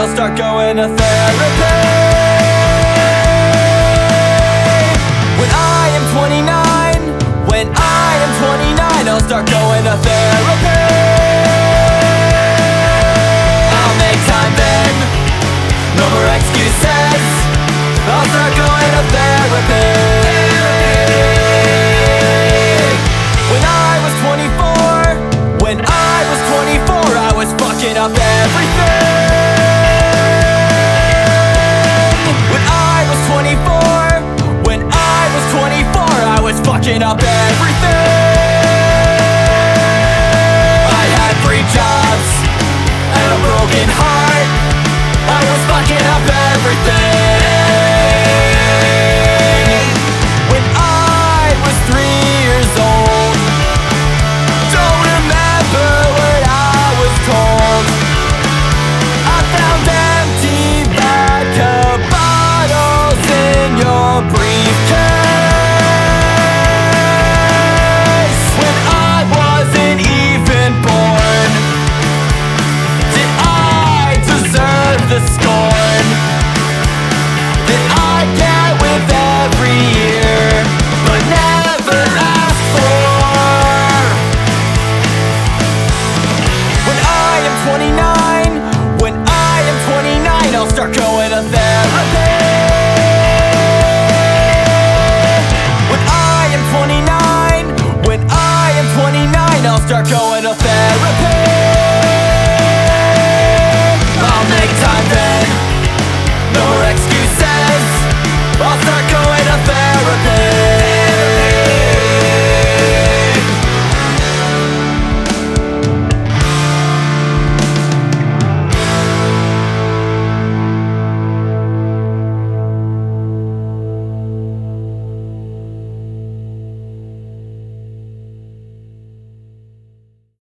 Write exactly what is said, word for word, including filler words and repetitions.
I'll start going to therapy. When I am twenty-nine, when I am twenty-nine, I'll start going to therapy. I'll make time then, no more excuses. I'll start going to therapy. When I was twenty-four, when I was twenty-four, I was fucking up everything. When I was twenty-four, when I was twenty-four, I was fucking up everything. I had three jobs and a broken heart. I was fucking up everything. When I was three years old, don't remember what I was told. I found empty vodka bottles in your briefcase. When I wasn't even born, did I deserve the scar?